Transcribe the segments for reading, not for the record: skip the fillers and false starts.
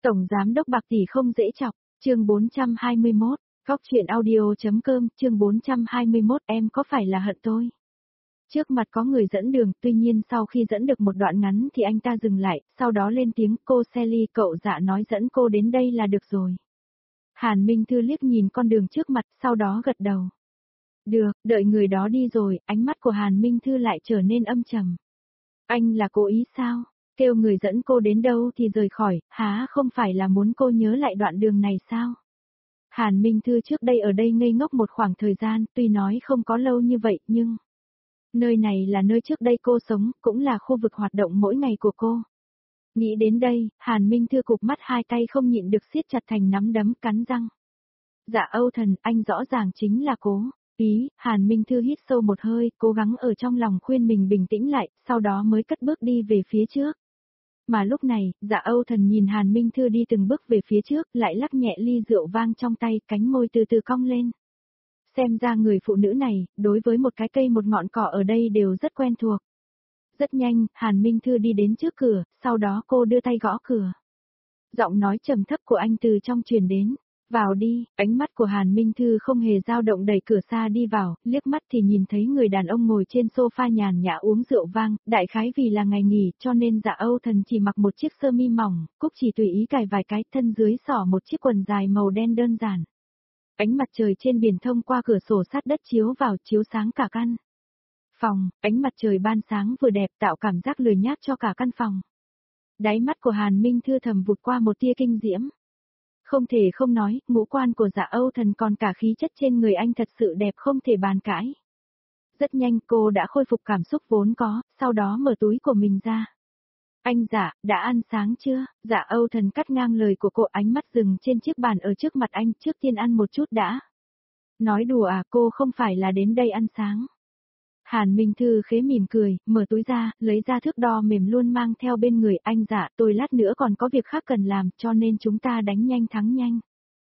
Tổng giám đốc Bạc tỷ không dễ chọc, chương 421, Góc truyện audio.com, chương 421, em có phải là hận tôi? Trước mặt có người dẫn đường, tuy nhiên sau khi dẫn được một đoạn ngắn thì anh ta dừng lại, sau đó lên tiếng, cô Sally, cậu Dạ nói dẫn cô đến đây là được rồi. Hàn Minh Thư liếc nhìn con đường trước mặt, sau đó gật đầu. Được, đợi người đó đi rồi, ánh mắt của Hàn Minh Thư lại trở nên âm trầm. Anh là cố ý sao? Kêu người dẫn cô đến đâu thì rời khỏi, há không phải là muốn cô nhớ lại đoạn đường này sao? Hàn Minh Thư trước đây ở đây ngây ngốc một khoảng thời gian, tuy nói không có lâu như vậy nhưng... Nơi này là nơi trước đây cô sống, cũng là khu vực hoạt động mỗi ngày của cô. Nghĩ đến đây, Hàn Minh Thư cụp mắt, hai tay không nhịn được siết chặt thành nắm đấm, cắn răng. Dạ Âu Thần, anh rõ ràng chính là cố ý. Hàn Minh Thư hít sâu một hơi, cố gắng ở trong lòng khuyên mình bình tĩnh lại, sau đó mới cất bước đi về phía trước. Mà lúc này, Dạ Âu Thần nhìn Hàn Minh Thư đi từng bước về phía trước, lại lắc nhẹ ly rượu vang trong tay, cánh môi từ từ cong lên. Xem ra người phụ nữ này, đối với một cái cây một ngọn cỏ ở đây đều rất quen thuộc. Rất nhanh, Hàn Minh Thư đi đến trước cửa, sau đó cô đưa tay gõ cửa. Giọng nói trầm thấp của anh từ trong truyền đến. Vào đi, ánh mắt của Hàn Minh Thư không hề dao động, đẩy cửa xa đi vào, liếc mắt thì nhìn thấy người đàn ông ngồi trên sofa nhàn nhã uống rượu vang, đại khái vì là ngày nghỉ cho nên Dạ Âu Thần chỉ mặc một chiếc sơ mi mỏng, cúc chỉ tùy ý cài vài cái, thân dưới xỏ một chiếc quần dài màu đen đơn giản. Ánh mặt trời trên biển thông qua cửa sổ sát đất chiếu vào, chiếu sáng cả căn phòng, ánh mặt trời ban sáng vừa đẹp tạo cảm giác lười nhác cho cả căn phòng. Đáy mắt của Hàn Minh Thư thầm vụt qua một tia kinh diễm. Không thể không nói, ngũ quan của Dạ Âu Thần còn cả khí chất trên người anh thật sự đẹp không thể bàn cãi. Rất nhanh cô đã khôi phục cảm xúc vốn có, sau đó mở túi của mình ra. Anh Dạ, đã ăn sáng chưa? Dạ Âu Thần cắt ngang lời của cô, ánh mắt dừng trên chiếc bàn ở trước mặt anh, trước tiên ăn một chút đã. Nói đùa à, cô không phải là đến đây ăn sáng. Hàn Minh Thư khế mỉm cười, mở túi ra, lấy ra thước đo mềm luôn mang theo bên người. Anh Dạ, tôi lát nữa còn có việc khác cần làm, cho nên chúng ta đánh nhanh thắng nhanh.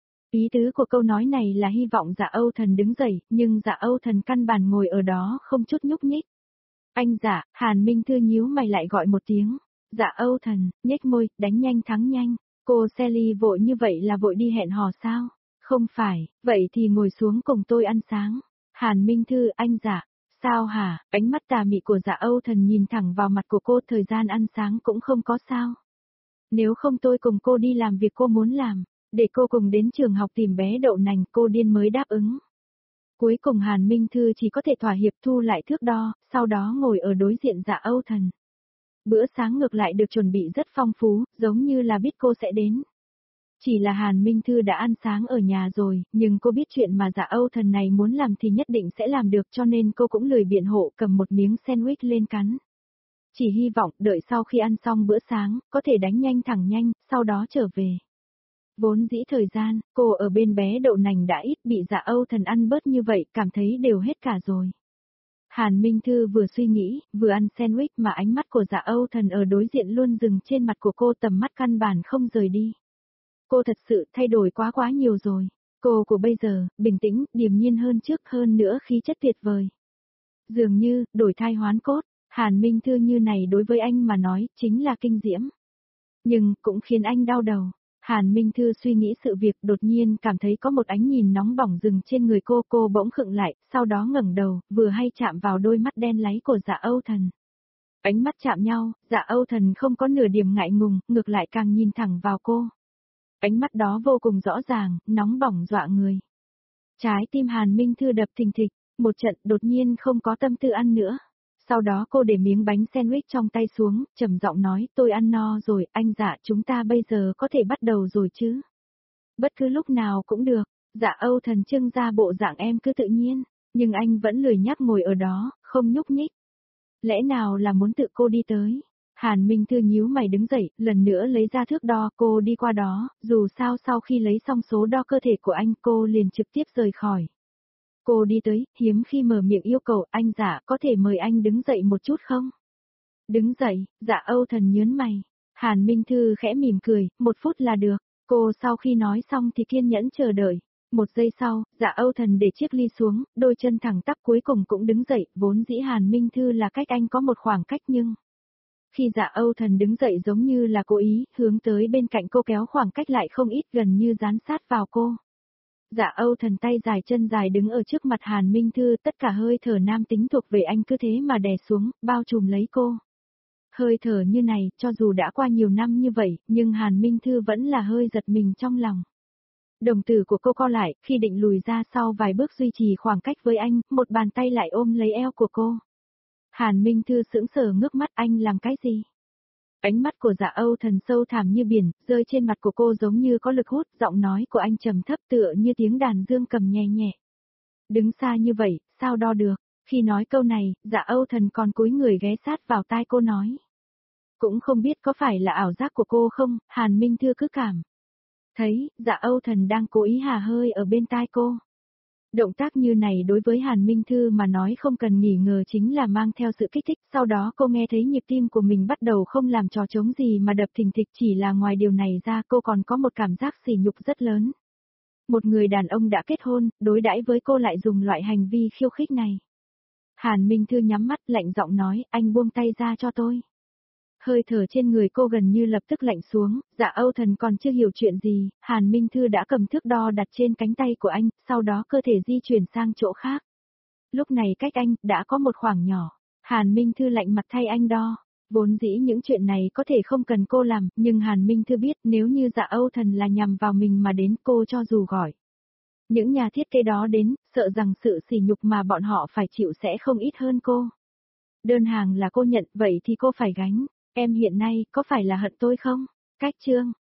Ý tứ của câu nói này là hy vọng Dạ Âu Thần đứng dậy, nhưng Dạ Âu Thần căn bản ngồi ở đó không chút nhúc nhích. Anh Dạ, Hàn Minh Thư nhíu mày lại gọi một tiếng. Dạ Âu Thần, nhếch môi, đánh nhanh thắng nhanh. Cô Sally vội như vậy là vội đi hẹn hò sao? Không phải, vậy thì ngồi xuống cùng tôi ăn sáng. Hàn Minh Thư, anh Dạ. Sao hả? Ánh mắt tà mị của Dạ Âu Thần nhìn thẳng vào mặt của cô, thời gian ăn sáng cũng không có sao. Nếu không tôi cùng cô đi làm việc cô muốn làm, để cô cùng đến trường học tìm bé đậu nành, cô điên mới đáp ứng. Cuối cùng Hàn Minh Thư chỉ có thể thỏa hiệp thu lại thước đo, sau đó ngồi ở đối diện Dạ Âu Thần. Bữa sáng ngược lại được chuẩn bị rất phong phú, giống như là biết cô sẽ đến. Chỉ là Hàn Minh Thư đã ăn sáng ở nhà rồi, nhưng cô biết chuyện mà Dạ Âu Thần này muốn làm thì nhất định sẽ làm được, cho nên cô cũng lười biện hộ, cầm một miếng sandwich lên cắn. Chỉ hy vọng đợi sau khi ăn xong bữa sáng, có thể đánh nhanh thẳng nhanh, sau đó trở về. Vốn dĩ thời gian, cô ở bên bé đậu nành đã ít, bị Dạ Âu Thần ăn bớt như vậy, cảm thấy đều hết cả rồi. Hàn Minh Thư vừa suy nghĩ, vừa ăn sandwich mà ánh mắt của Dạ Âu Thần ở đối diện luôn dừng trên mặt của cô, tầm mắt căn bản không rời đi. Cô thật sự thay đổi quá nhiều rồi. Cô của bây giờ, bình tĩnh, điềm nhiên hơn trước, hơn nữa khí chất tuyệt vời. Dường như, đổi thai hoán cốt, Hàn Minh Thư như này đối với anh mà nói, chính là kinh diễm. Nhưng, cũng khiến anh đau đầu. Hàn Minh Thư suy nghĩ sự việc, đột nhiên cảm thấy có một ánh nhìn nóng bỏng dừng trên người cô bỗng khựng lại, sau đó ngẩng đầu, vừa hay chạm vào đôi mắt đen láy của Dạ Âu Thần. Ánh mắt chạm nhau, Dạ Âu Thần không có nửa điểm ngại ngùng, ngược lại càng nhìn thẳng vào cô. Ánh mắt đó vô cùng rõ ràng, nóng bỏng dọa người. Trái tim Hàn Minh Thư đập thình thịch, một trận đột nhiên không có tâm tư ăn nữa. Sau đó cô để miếng bánh sandwich trong tay xuống, trầm giọng nói, tôi ăn no rồi, anh Dạ, chúng ta bây giờ có thể bắt đầu rồi chứ? Bất cứ lúc nào cũng được. Dạ Âu Thần trưng ra bộ dạng em cứ tự nhiên, nhưng anh vẫn lười nhác ngồi ở đó, không nhúc nhích. Lẽ nào là muốn tự cô đi tới? Hàn Minh Thư nhíu mày đứng dậy, lần nữa lấy ra thước đo, cô đi qua đó, dù sao sau khi lấy xong số đo cơ thể của anh, cô liền trực tiếp rời khỏi. Cô đi tới, hiếm khi mở miệng yêu cầu, anh Dạ, có thể mời anh đứng dậy một chút không? Đứng dậy, Dạ Âu Thần nhớn mày. Hàn Minh Thư khẽ mỉm cười, 1 phút là được. Cô sau khi nói xong thì kiên nhẫn chờ đợi. 1 giây sau, Dạ Âu Thần để chiếc ly xuống, đôi chân thẳng tắp cuối cùng cũng đứng dậy, vốn dĩ Hàn Minh Thư là cách anh có một khoảng cách nhưng... Khi Dạ Âu Thần đứng dậy giống như là cố ý, hướng tới bên cạnh cô kéo khoảng cách lại không ít gần như dán sát vào cô. Dạ Âu Thần tay dài chân dài đứng ở trước mặt Hàn Minh Thư, tất cả hơi thở nam tính thuộc về anh cứ thế mà đè xuống, bao trùm lấy cô. Hơi thở như này, cho dù đã qua nhiều năm như vậy, nhưng Hàn Minh Thư vẫn là hơi giật mình trong lòng. Đồng tử của cô co lại, khi định lùi ra sau vài bước duy trì khoảng cách với anh, một bàn tay lại ôm lấy eo của cô. Hàn Minh Thư sững sờ ngước mắt, anh làm cái gì? Ánh mắt của Dạ Âu Thần sâu thẳm như biển, rơi trên mặt của cô giống như có lực hút, giọng nói của anh trầm thấp tựa như tiếng đàn dương cầm nhẹ nhẹ. Đứng xa như vậy, sao đo được? Khi nói câu này, Dạ Âu Thần còn cúi người ghé sát vào tai cô nói. Cũng không biết có phải là ảo giác của cô không, Hàn Minh Thư cứ cảm thấy, Dạ Âu Thần đang cố ý hà hơi ở bên tai cô. Động tác như này đối với Hàn Minh Thư mà nói không cần nghỉ ngờ chính là mang theo sự kích thích, sau đó cô nghe thấy nhịp tim của mình bắt đầu không làm trò trống gì mà đập thình thịch, chỉ là ngoài điều này ra cô còn có một cảm giác sỉ nhục rất lớn. Một người đàn ông đã kết hôn, đối đãi với cô lại dùng loại hành vi khiêu khích này. Hàn Minh Thư nhắm mắt lạnh giọng nói, anh buông tay ra cho tôi. Hơi thở trên người cô gần như lập tức lạnh xuống, Dạ Âu Thần còn chưa hiểu chuyện gì, Hàn Minh Thư đã cầm thước đo đặt trên cánh tay của anh, sau đó cơ thể di chuyển sang chỗ khác. Lúc này cách anh, đã có một khoảng nhỏ, Hàn Minh Thư lạnh mặt thay anh đo. Vốn dĩ những chuyện này có thể không cần cô làm, nhưng Hàn Minh Thư biết nếu như Dạ Âu Thần là nhằm vào mình mà đến cô cho dù gọi. Những nhà thiết kế đó đến, sợ rằng sự sỉ nhục mà bọn họ phải chịu sẽ không ít hơn cô. Đơn hàng là cô nhận, vậy thì cô phải gánh. Em hiện nay, có phải là hận tôi không? Cách chương